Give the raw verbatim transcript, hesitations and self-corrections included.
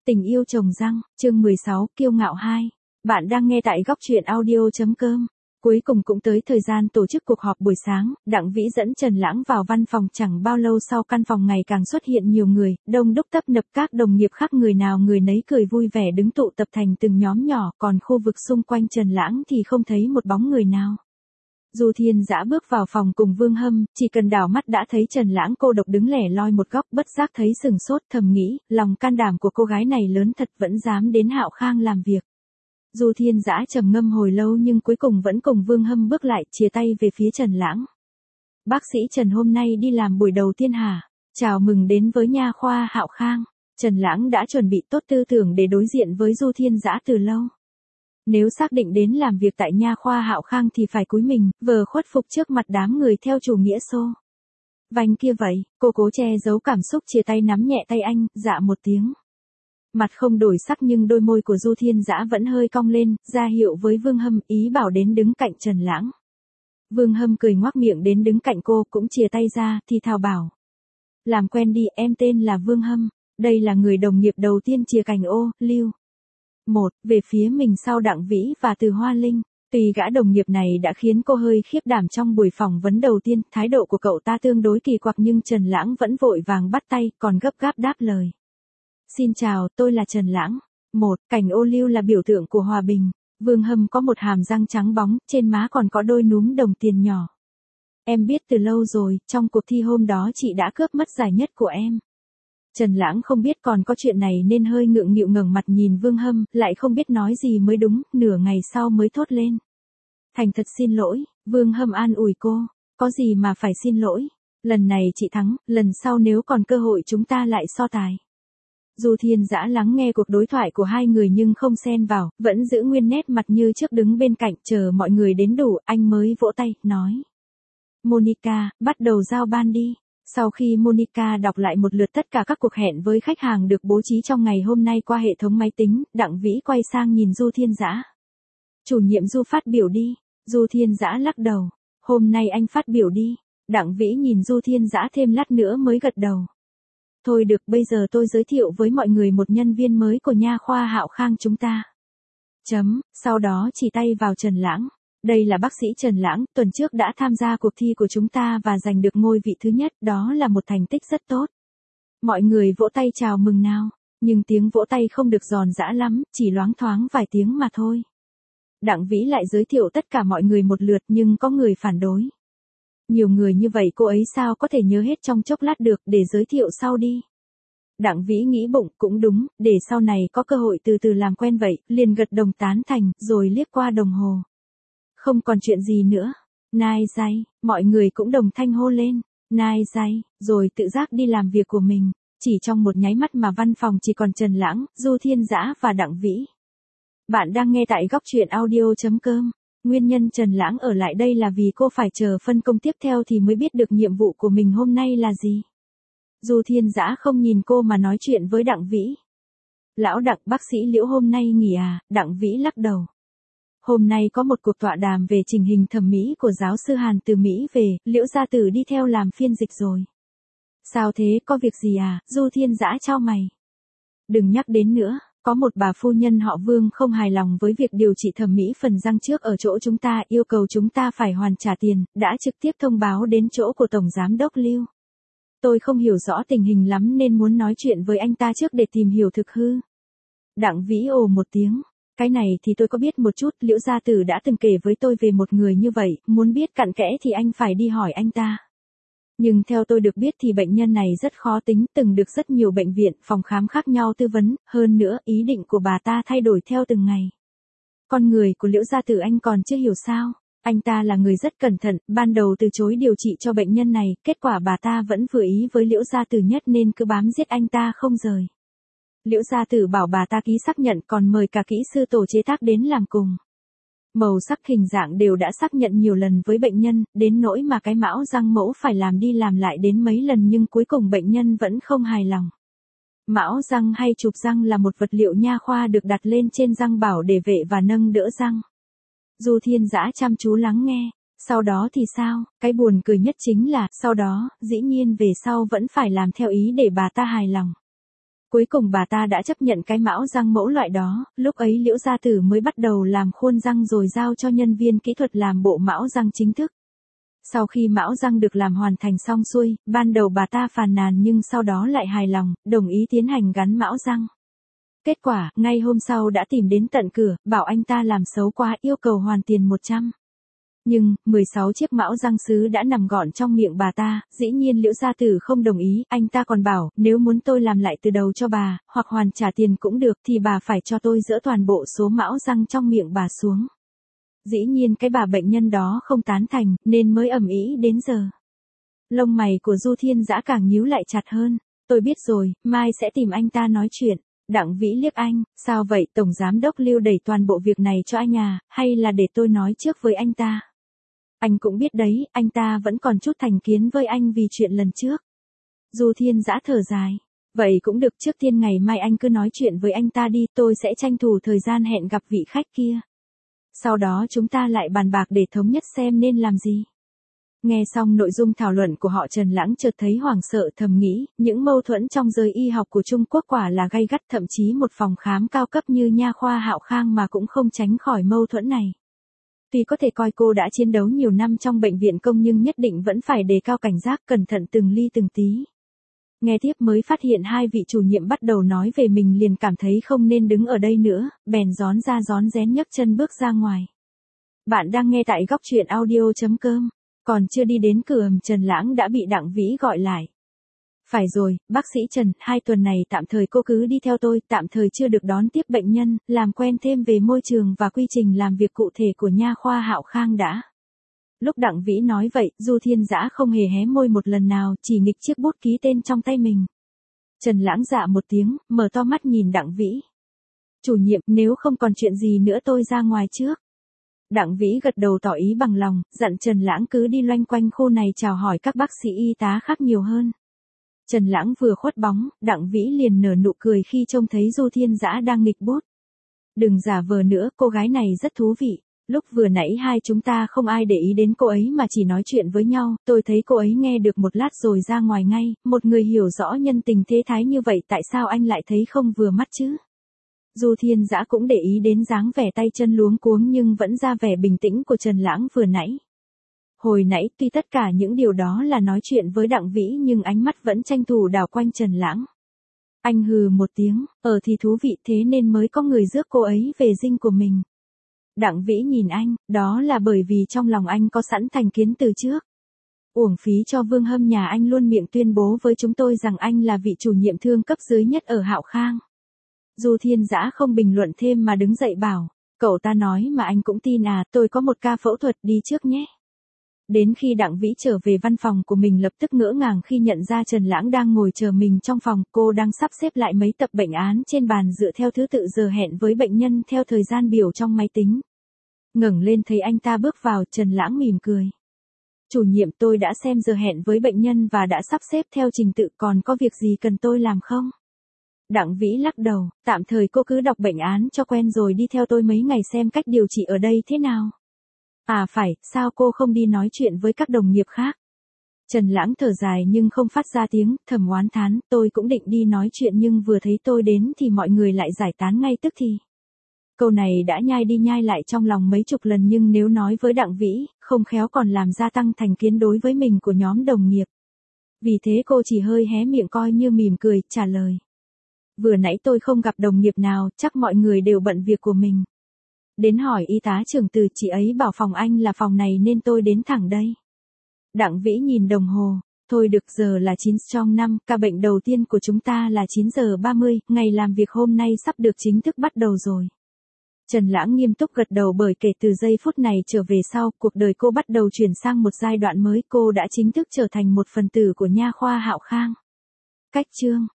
Tình yêu trồng răng, chương mười sáu, kiêu ngạo hai. Bạn đang nghe tại góc truyện audio.com. Cuối cùng cũng tới thời gian tổ chức cuộc họp buổi sáng, Đặng Vĩ dẫn Trần Lãng vào văn phòng. Chẳng bao lâu sau, căn phòng ngày càng xuất hiện nhiều người, đông đúc tấp nập, các đồng nghiệp khác người nào người nấy cười vui vẻ đứng tụ tập thành từng nhóm nhỏ, còn khu vực xung quanh Trần Lãng thì không thấy một bóng người nào. Du Thiên Dã bước vào phòng cùng Vương Hâm, chỉ cần đảo mắt đã thấy Trần Lãng cô độc đứng lẻ loi một góc, bất giác thấy sừng sốt, thầm nghĩ, lòng can đảm của cô gái này lớn thật, vẫn dám đến Hạo Khang làm việc. Du Thiên Dã trầm ngâm hồi lâu nhưng cuối cùng vẫn cùng Vương Hâm bước lại, chia tay về phía Trần Lãng. Bác sĩ Trần hôm nay đi làm buổi đầu tiên hả? Chào mừng đến với nha khoa Hạo Khang. Trần Lãng đã chuẩn bị tốt tư tưởng để đối diện với Du Thiên Dã từ lâu. Nếu xác định đến làm việc tại nha khoa Hạo Khang thì phải cúi mình, vờ khuất phục trước mặt đám người theo chủ nghĩa xô. Vành kia vậy, cô cố che giấu cảm xúc, chia tay nắm nhẹ tay anh, dạ một tiếng. Mặt không đổi sắc nhưng đôi môi của Du Thiên Dã vẫn hơi cong lên, ra hiệu với Vương Hâm, ý bảo đến đứng cạnh Trần Lãng. Vương Hâm cười ngoác miệng đến đứng cạnh cô, cũng chia tay ra, thì thào bảo. Làm quen đi, em tên là Vương Hâm, đây là người đồng nghiệp đầu tiên chia cành ô, Lưu. Một, về phía mình sau Đặng Vĩ và Từ Hoa Linh. Tuy gã đồng nghiệp này đã khiến cô hơi khiếp đảm trong buổi phỏng vấn đầu tiên, thái độ của cậu ta tương đối kỳ quặc nhưng Trần Lãng vẫn vội vàng bắt tay, còn gấp gáp đáp lời. Xin chào, tôi là Trần Lãng. Một, cành ô liu là biểu tượng của hòa bình. Vương Hâm có một hàm răng trắng bóng, trên má còn có đôi núm đồng tiền nhỏ. Em biết từ lâu rồi, trong cuộc thi hôm đó chị đã cướp mất giải nhất của em. Trần Lãng không biết còn có chuyện này nên hơi ngượng nghịu ngẩng mặt nhìn Vương Hâm, lại không biết nói gì mới đúng, nửa ngày sau mới thốt lên. Thành thật xin lỗi, Vương Hâm an ủi cô, có gì mà phải xin lỗi, lần này chị thắng, lần sau nếu còn cơ hội chúng ta lại so tài. Du Thiên Dã lắng nghe cuộc đối thoại của hai người nhưng không xen vào, vẫn giữ nguyên nét mặt như trước đứng bên cạnh, chờ mọi người đến đủ, anh mới vỗ tay, nói. Monica, bắt đầu giao ban đi. Sau khi Monica đọc lại một lượt tất cả các cuộc hẹn với khách hàng được bố trí trong ngày hôm nay qua hệ thống máy tính, Đặng Vĩ quay sang nhìn Du Thiên Dã. Chủ nhiệm Du phát biểu đi. Du Thiên Dã lắc đầu. Hôm nay anh phát biểu đi. Đặng Vĩ nhìn Du Thiên Dã thêm lát nữa mới gật đầu. Thôi được, bây giờ tôi giới thiệu với mọi người một nhân viên mới của nha khoa Hạo Khang chúng ta. Chấm, sau đó chỉ tay vào Trần Lãng. Đây là bác sĩ Trần Lãng, tuần trước đã tham gia cuộc thi của chúng ta và giành được ngôi vị thứ nhất, đó là một thành tích rất tốt. Mọi người vỗ tay chào mừng nào, nhưng tiếng vỗ tay không được giòn giã lắm, chỉ loáng thoáng vài tiếng mà thôi. Đặng Vĩ lại giới thiệu tất cả mọi người một lượt nhưng có người phản đối. Nhiều người như vậy cô ấy sao có thể nhớ hết trong chốc lát được, để giới thiệu sau đi. Đặng Vĩ nghĩ bụng, cũng đúng, để sau này có cơ hội từ từ làm quen vậy, liền gật đồng tán thành, rồi liếc qua đồng hồ. Không còn chuyện gì nữa. Nai dai, mọi người cũng đồng thanh hô lên. Nai dai, rồi tự giác đi làm việc của mình. Chỉ trong một nháy mắt mà văn phòng chỉ còn Trần Lãng, Du Thiên Dã và Đặng Vĩ. Bạn đang nghe tại góc truyện audio.com. Nguyên nhân Trần Lãng ở lại đây là vì cô phải chờ phân công tiếp theo thì mới biết được nhiệm vụ của mình hôm nay là gì. Du Thiên Dã không nhìn cô mà nói chuyện với Đặng Vĩ. Lão Đặng, bác sĩ Liễu hôm nay nghỉ à? Đặng Vĩ lắc đầu. Hôm nay có một cuộc tọa đàm về trình hình thẩm mỹ của giáo sư Hàn từ Mỹ về, Liễu gia tử đi theo làm phiên dịch rồi. Sao thế, có việc gì à? Du Thiên Dã chau mày. Đừng nhắc đến nữa, có một bà phu nhân họ Vương không hài lòng với việc điều trị thẩm mỹ phần răng trước ở chỗ chúng ta, yêu cầu chúng ta phải hoàn trả tiền, đã trực tiếp thông báo đến chỗ của Tổng Giám đốc Lưu. Tôi không hiểu rõ tình hình lắm nên muốn nói chuyện với anh ta trước để tìm hiểu thực hư. Đặng Vĩ ồ một tiếng. Cái này thì tôi có biết một chút, Liễu gia tử đã từng kể với tôi về một người như vậy, muốn biết cặn kẽ thì anh phải đi hỏi anh ta. Nhưng theo tôi được biết thì bệnh nhân này rất khó tính, từng được rất nhiều bệnh viện, phòng khám khác nhau tư vấn, hơn nữa, ý định của bà ta thay đổi theo từng ngày. Con người của Liễu gia tử anh còn chưa hiểu sao? Anh ta là người rất cẩn thận, ban đầu từ chối điều trị cho bệnh nhân này, kết quả bà ta vẫn vừa ý với Liễu gia tử nhất nên cứ bám giết anh ta không rời. Liễu gia tử bảo bà ta ký xác nhận còn mời cả kỹ sư tổ chế tác đến làm cùng. Màu sắc hình dạng đều đã xác nhận nhiều lần với bệnh nhân, đến nỗi mà cái mão răng mẫu phải làm đi làm lại đến mấy lần nhưng cuối cùng bệnh nhân vẫn không hài lòng. Mão răng hay chụp răng là một vật liệu nha khoa được đặt lên trên răng bảo để vệ và nâng đỡ răng. Du Thiên Dã chăm chú lắng nghe. Sau đó thì sao? Cái buồn cười nhất chính là, sau đó, dĩ nhiên về sau vẫn phải làm theo ý để bà ta hài lòng. Cuối cùng bà ta đã chấp nhận cái mão răng mẫu loại đó, lúc ấy Liễu gia tử mới bắt đầu làm khuôn răng rồi giao cho nhân viên kỹ thuật làm bộ mão răng chính thức. Sau khi mão răng được làm hoàn thành xong xuôi, ban đầu bà ta phàn nàn nhưng sau đó lại hài lòng, đồng ý tiến hành gắn mão răng. Kết quả, ngay hôm sau đã tìm đến tận cửa, bảo anh ta làm xấu quá, yêu cầu hoàn tiền một trăm. Nhưng, mười sáu chiếc mão răng sứ đã nằm gọn trong miệng bà ta, dĩ nhiên Liễu gia tử không đồng ý, anh ta còn bảo, nếu muốn tôi làm lại từ đầu cho bà, hoặc hoàn trả tiền cũng được thì bà phải cho tôi dỡ toàn bộ số mão răng trong miệng bà xuống. Dĩ nhiên cái bà bệnh nhân đó không tán thành, nên mới ầm ĩ đến giờ. Lông mày của Du Thiên Dã càng nhíu lại chặt hơn, tôi biết rồi, mai sẽ tìm anh ta nói chuyện. Đặng Vĩ liếc anh, sao vậy, Tổng Giám Đốc Lưu đẩy toàn bộ việc này cho anh à, hay là để tôi nói trước với anh ta? Anh cũng biết đấy, anh ta vẫn còn chút thành kiến với anh vì chuyện lần trước. Du Thiên Dã thở dài. Vậy cũng được, trước tiên ngày mai anh cứ nói chuyện với anh ta đi, tôi sẽ tranh thủ thời gian hẹn gặp vị khách kia. Sau đó chúng ta lại bàn bạc để thống nhất xem nên làm gì. Nghe xong nội dung thảo luận của họ, Trần Lãng chợt thấy hoảng sợ, thầm nghĩ, những mâu thuẫn trong giới y học của Trung Quốc quả là gay gắt, thậm chí một phòng khám cao cấp như Nha khoa Hạo Khang mà cũng không tránh khỏi mâu thuẫn này. Tuy có thể coi cô đã chiến đấu nhiều năm trong bệnh viện công nhưng nhất định vẫn phải đề cao cảnh giác, cẩn thận từng ly từng tí. Nghe tiếp mới phát hiện hai vị chủ nhiệm bắt đầu nói về mình, liền cảm thấy không nên đứng ở đây nữa, bèn rón ra rón rén nhấc chân bước ra ngoài. Bạn đang nghe tại góc truyện audio chấm com. Còn chưa đi đến cửa, Trần Lãng đã bị Đặng Vĩ gọi lại. Phải rồi, bác sĩ Trần, hai tuần này tạm thời cô cứ đi theo tôi, tạm thời chưa được đón tiếp bệnh nhân, làm quen thêm về môi trường và quy trình làm việc cụ thể của Nha khoa Hạo Khang đã. Lúc Đặng Vĩ nói vậy, Du Thiên Dã không hề hé môi một lần nào, chỉ nghịch chiếc bút ký tên trong tay mình. Trần Lãng dạ một tiếng, mở to mắt nhìn Đặng Vĩ. Chủ nhiệm, nếu không còn chuyện gì nữa tôi ra ngoài trước. Đặng Vĩ gật đầu tỏ ý bằng lòng, dặn Trần Lãng cứ đi loanh quanh khu này chào hỏi các bác sĩ y tá khác nhiều hơn. Trần Lãng vừa khuất bóng, Đặng Vĩ liền nở nụ cười khi trông thấy Du Thiên Dã đang nghịch bút. Đừng giả vờ nữa, cô gái này rất thú vị. Lúc vừa nãy hai chúng ta không ai để ý đến cô ấy mà chỉ nói chuyện với nhau, tôi thấy cô ấy nghe được một lát rồi ra ngoài ngay, một người hiểu rõ nhân tình thế thái như vậy tại sao anh lại thấy không vừa mắt chứ? Du Thiên Dã cũng để ý đến dáng vẻ tay chân luống cuống nhưng vẫn ra vẻ bình tĩnh của Trần Lãng vừa nãy. Hồi nãy, tuy tất cả những điều đó là nói chuyện với Đặng Vĩ nhưng ánh mắt vẫn tranh thủ đảo quanh Trần Lãng. Anh hừ một tiếng, ờ thì thú vị, thế nên mới có người rước cô ấy về dinh của mình. Đặng Vĩ nhìn anh, đó là bởi vì trong lòng anh có sẵn thành kiến từ trước. Uổng phí cho Vương Hâm nhà anh luôn miệng tuyên bố với chúng tôi rằng anh là vị chủ nhiệm thương cấp dưới nhất ở Hạo Khang. Du Thiên Dã không bình luận thêm mà đứng dậy bảo, cậu ta nói mà anh cũng tin à, tôi có một ca phẫu thuật, đi trước nhé. Đến khi Đặng Vĩ trở về văn phòng của mình lập tức ngỡ ngàng khi nhận ra Trần Lãng đang ngồi chờ mình trong phòng, cô đang sắp xếp lại mấy tập bệnh án trên bàn dựa theo thứ tự giờ hẹn với bệnh nhân theo thời gian biểu trong máy tính. Ngẩng lên thấy anh ta bước vào, Trần Lãng mỉm cười. Chủ nhiệm, tôi đã xem giờ hẹn với bệnh nhân và đã sắp xếp theo trình tự, còn có việc gì cần tôi làm không? Đặng Vĩ lắc đầu, tạm thời cô cứ đọc bệnh án cho quen rồi đi theo tôi mấy ngày xem cách điều trị ở đây thế nào. À phải, sao cô không đi nói chuyện với các đồng nghiệp khác? Trần Lãng thở dài nhưng không phát ra tiếng, thầm oán thán, tôi cũng định đi nói chuyện nhưng vừa thấy tôi đến thì mọi người lại giải tán ngay tức thì. Câu này đã nhai đi nhai lại trong lòng mấy chục lần nhưng nếu nói với Đặng Vĩ, không khéo còn làm gia tăng thành kiến đối với mình của nhóm đồng nghiệp. Vì thế cô chỉ hơi hé miệng coi như mỉm cười, trả lời. Vừa nãy tôi không gặp đồng nghiệp nào, chắc mọi người đều bận việc của mình. Đến hỏi y tá trưởng Từ, chị ấy bảo phòng anh là phòng này nên tôi đến thẳng đây. Đặng Vĩ nhìn đồng hồ, thôi được, giờ là chín trong năm, ca bệnh đầu tiên của chúng ta là chín giờ ba mươi, ngày làm việc hôm nay sắp được chính thức bắt đầu rồi. Trần Lãng nghiêm túc gật đầu, bởi kể từ giây phút này trở về sau, cuộc đời cô bắt đầu chuyển sang một giai đoạn mới, cô đã chính thức trở thành một phần tử của Nha khoa Hạo Khang. Cách chương